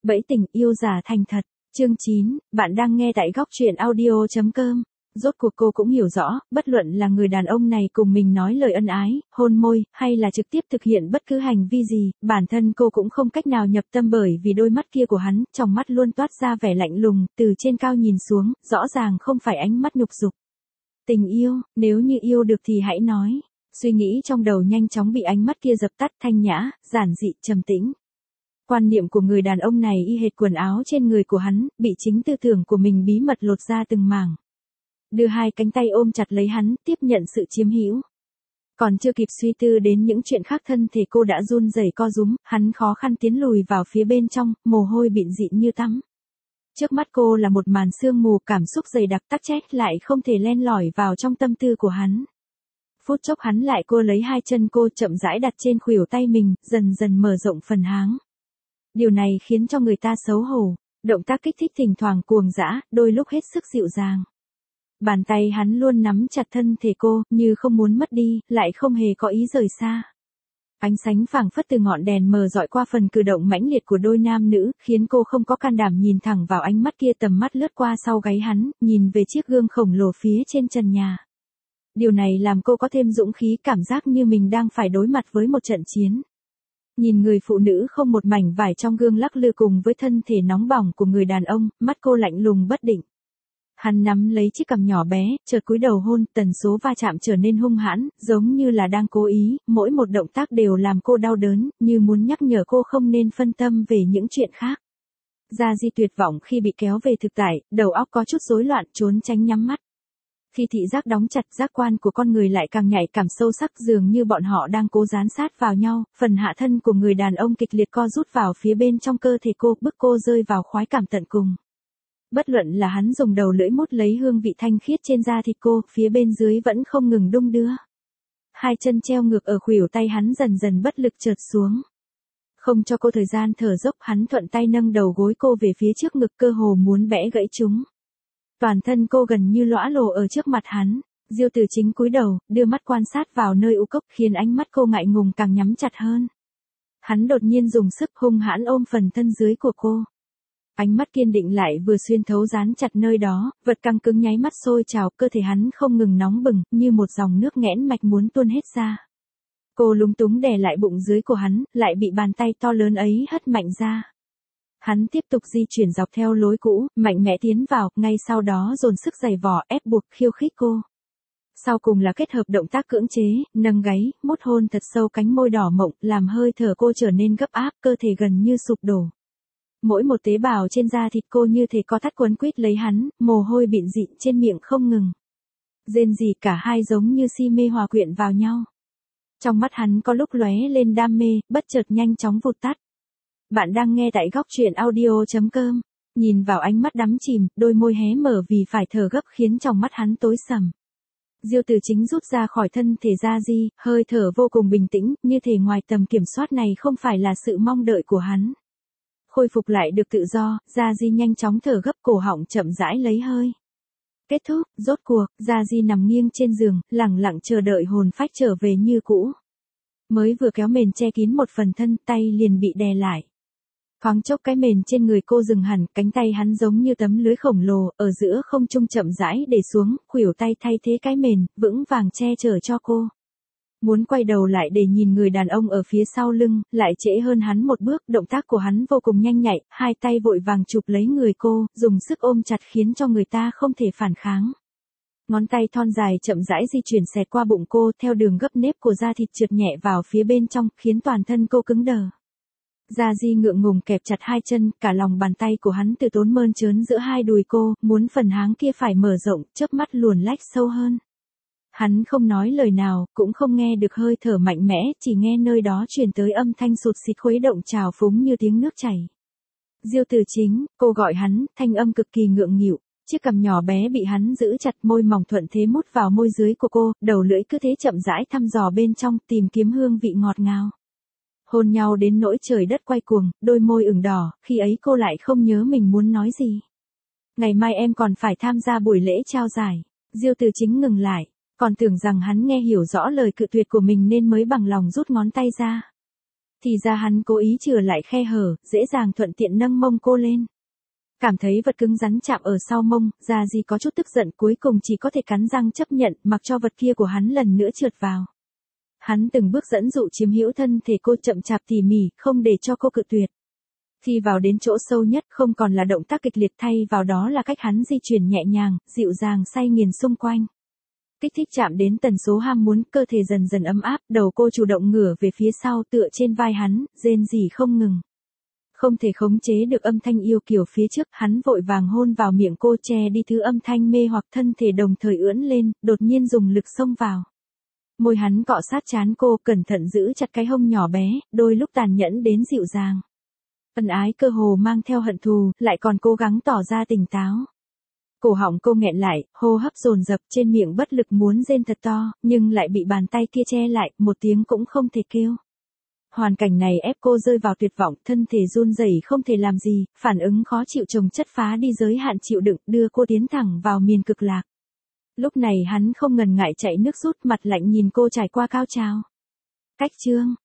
Bẫy tình yêu giả thành thật. Chương 9, bạn đang nghe tại góc truyện audio.com. Rốt cuộc cô cũng hiểu rõ, bất luận là người đàn ông này cùng mình nói lời ân ái, hôn môi, hay là trực tiếp thực hiện bất cứ hành vi gì, bản thân cô cũng không cách nào nhập tâm bởi vì đôi mắt kia của hắn, trong mắt luôn toát ra vẻ lạnh lùng, từ trên cao nhìn xuống, rõ ràng không phải ánh mắt nhục dục. Tình yêu, nếu như yêu được thì hãy nói. Suy nghĩ trong đầu nhanh chóng bị ánh mắt kia dập tắt, thanh nhã, giản dị, trầm tĩnh. Quan niệm của người đàn ông này y hệt quần áo trên người của hắn, bị chính tư tưởng của mình bí mật lột ra từng mảng. Đưa hai cánh tay ôm chặt lấy hắn, tiếp nhận sự chiếm hữu. Còn chưa kịp suy tư đến những chuyện khác, thân thể cô đã run rẩy co rúm, hắn khó khăn tiến lùi vào phía bên trong, mồ hôi bịn dịn như tắm. Trước mắt cô là một màn sương mù, cảm xúc dày đặc tắc trách lại không thể len lỏi vào trong tâm tư của hắn. Phút chốc hắn lại cô lấy hai chân cô chậm rãi đặt trên khuỷu tay mình, dần dần mở rộng phần háng. Điều này khiến cho người ta xấu hổ, động tác kích thích thỉnh thoảng cuồng dã, đôi lúc hết sức dịu dàng. Bàn tay hắn luôn nắm chặt thân thể cô, như không muốn mất đi, lại không hề có ý rời xa. Ánh sáng phảng phất từ ngọn đèn mờ dọi qua phần cử động mãnh liệt của đôi nam nữ, khiến cô không có can đảm nhìn thẳng vào ánh mắt kia, tầm mắt lướt qua sau gáy hắn, nhìn về chiếc gương khổng lồ phía trên trần nhà. Điều này làm cô có thêm dũng khí, cảm giác như mình đang phải đối mặt với một trận chiến. Nhìn người phụ nữ không một mảnh vải trong gương lắc lư cùng với thân thể nóng bỏng của người đàn ông, mắt cô lạnh lùng bất định. Hắn nắm lấy chiếc cằm nhỏ bé, chợt cúi đầu hôn, tần số va chạm trở nên hung hãn, giống như là đang cố ý, mỗi một động tác đều làm cô đau đớn, như muốn nhắc nhở cô không nên phân tâm về những chuyện khác. Gia Di tuyệt vọng khi bị kéo về thực tại, đầu óc có chút rối loạn, trốn tránh nhắm mắt. Khi thị giác đóng chặt, giác quan của con người lại càng nhạy cảm sâu sắc, dường như bọn họ đang cố dán sát vào nhau, phần hạ thân của người đàn ông kịch liệt co rút vào phía bên trong cơ thể cô, bức cô rơi vào khoái cảm tận cùng. Bất luận là hắn dùng đầu lưỡi mút lấy hương vị thanh khiết trên da thịt cô, phía bên dưới vẫn không ngừng đung đưa. Hai chân treo ngược ở khuỷu tay hắn dần dần bất lực trượt xuống. Không cho cô thời gian thở dốc, hắn thuận tay nâng đầu gối cô về phía trước ngực, cơ hồ muốn bẻ gãy chúng. Toàn thân cô gần như lõa lồ ở trước mặt hắn. Diêu Tử Chính cúi đầu, đưa mắt quan sát vào nơi u cốc, khiến ánh mắt cô ngại ngùng càng nhắm chặt hơn. Hắn đột nhiên dùng sức hung hãn ôm phần thân dưới của cô. Ánh mắt kiên định lại vừa xuyên thấu dán chặt nơi đó, vật căng cứng nháy mắt sôi trào, cơ thể hắn không ngừng nóng bừng, như một dòng nước nghẽn mạch muốn tuôn hết ra. Cô lúng túng đè lại bụng dưới của hắn, lại bị bàn tay to lớn ấy hất mạnh ra. Hắn tiếp tục di chuyển dọc theo lối cũ, mạnh mẽ tiến vào, ngay sau đó dồn sức giày vò, ép buộc, khiêu khích cô. Sau cùng là kết hợp động tác cưỡng chế, nâng gáy, mút hôn thật sâu cánh môi đỏ mộng, làm hơi thở cô trở nên gấp áp, cơ thể gần như sụp đổ. Mỗi một tế bào trên da thịt cô như thể co thắt quấn quýt lấy hắn, mồ hôi bịn dịn trên miệng không ngừng. Rên rỉ, cả hai giống như si mê hòa quyện vào nhau. Trong mắt hắn có lúc lóe lên đam mê, bất chợt nhanh chóng vụt tắt. Bạn đang nghe tại góc truyện audio.com. Nhìn vào ánh mắt đắm chìm, đôi môi hé mở vì phải thở gấp khiến trong mắt hắn tối sầm. Diêu Tử Chính rút ra khỏi thân thể Gia Di, hơi thở vô cùng bình tĩnh, như thể ngoài tầm kiểm soát này không phải là sự mong đợi của hắn. Khôi phục lại được tự do, Gia Di nhanh chóng thở gấp, cổ họng chậm rãi lấy hơi. Kết thúc, rốt cuộc, Gia Di nằm nghiêng trên giường, lẳng lặng chờ đợi hồn phách trở về như cũ. Mới vừa kéo mền che kín một phần thân, tay liền bị đè lại. Thoáng chốc cái mền trên người cô dừng hẳn, cánh tay hắn giống như tấm lưới khổng lồ, ở giữa không trung chậm rãi để xuống, khuỷu tay thay thế cái mền, vững vàng che chở cho cô. Muốn quay đầu lại để nhìn người đàn ông ở phía sau lưng, lại trễ hơn hắn một bước, động tác của hắn vô cùng nhanh nhạy, hai tay vội vàng chụp lấy người cô, dùng sức ôm chặt khiến cho người ta không thể phản kháng. Ngón tay thon dài chậm rãi di chuyển xẹt qua bụng cô, theo đường gấp nếp của da thịt trượt nhẹ vào phía bên trong, khiến toàn thân cô cứng đờ. Gia Di ngượng ngùng kẹp chặt hai chân, cả lòng bàn tay của hắn từ tốn mơn trớn giữa hai đùi cô, muốn phần háng kia phải mở rộng, chớp mắt luồn lách sâu hơn. Hắn không nói lời nào, cũng không nghe được hơi thở mạnh mẽ, chỉ nghe nơi đó truyền tới âm thanh sụt xịt khuấy động trào phúng như tiếng nước chảy. Diêu Tử Chính, cô gọi hắn, thanh âm cực kỳ ngượng nghịu, chiếc cằm nhỏ bé bị hắn giữ chặt, môi mỏng thuận thế mút vào môi dưới của cô, đầu lưỡi cứ thế chậm rãi thăm dò bên trong, tìm kiếm hương vị ngọt ngào. Hôn nhau đến nỗi trời đất quay cuồng, đôi môi ửng đỏ, khi ấy cô lại không nhớ mình muốn nói gì. Ngày mai em còn phải tham gia buổi lễ trao giải. Diêu Tử Chính ngừng lại, còn tưởng rằng hắn nghe hiểu rõ lời cự tuyệt của mình nên mới bằng lòng rút ngón tay ra. Thì ra hắn cố ý chừa lại khe hở, dễ dàng thuận tiện nâng mông cô lên. Cảm thấy vật cứng rắn chạm ở sau mông, Gia Di có chút tức giận, cuối cùng chỉ có thể cắn răng chấp nhận, mặc cho vật kia của hắn lần nữa trượt vào. Hắn từng bước dẫn dụ chiếm hữu thân thể cô, chậm chạp tỉ mỉ, không để cho cô cự tuyệt. Khi vào đến chỗ sâu nhất, không còn là động tác kịch liệt, thay vào đó là cách hắn di chuyển nhẹ nhàng, dịu dàng say nghiền xung quanh. Kích thích chạm đến tần số ham muốn, cơ thể dần dần ấm áp, đầu cô chủ động ngửa về phía sau tựa trên vai hắn, rên rỉ không ngừng. Không thể khống chế được âm thanh yêu kiều phía trước, hắn vội vàng hôn vào miệng cô, che đi thứ âm thanh mê hoặc, thân thể đồng thời ưỡn lên, đột nhiên dùng lực xông vào. Môi hắn cọ sát trán cô, cẩn thận giữ chặt cái hông nhỏ bé, đôi lúc tàn nhẫn đến dịu dàng. Ân ái cơ hồ mang theo hận thù, lại còn cố gắng tỏ ra tỉnh táo. Cổ họng cô nghẹn lại, hô hấp dồn dập, trên miệng bất lực muốn rên thật to, nhưng lại bị bàn tay kia che lại, một tiếng cũng không thể kêu. Hoàn cảnh này ép cô rơi vào tuyệt vọng, thân thể run rẩy không thể làm gì, phản ứng khó chịu chồng chất phá đi giới hạn chịu đựng, đưa cô tiến thẳng vào miền cực lạc. Lúc này hắn không ngần ngại chạy nước rút, mặt lạnh nhìn cô trải qua cao trào. Cách chương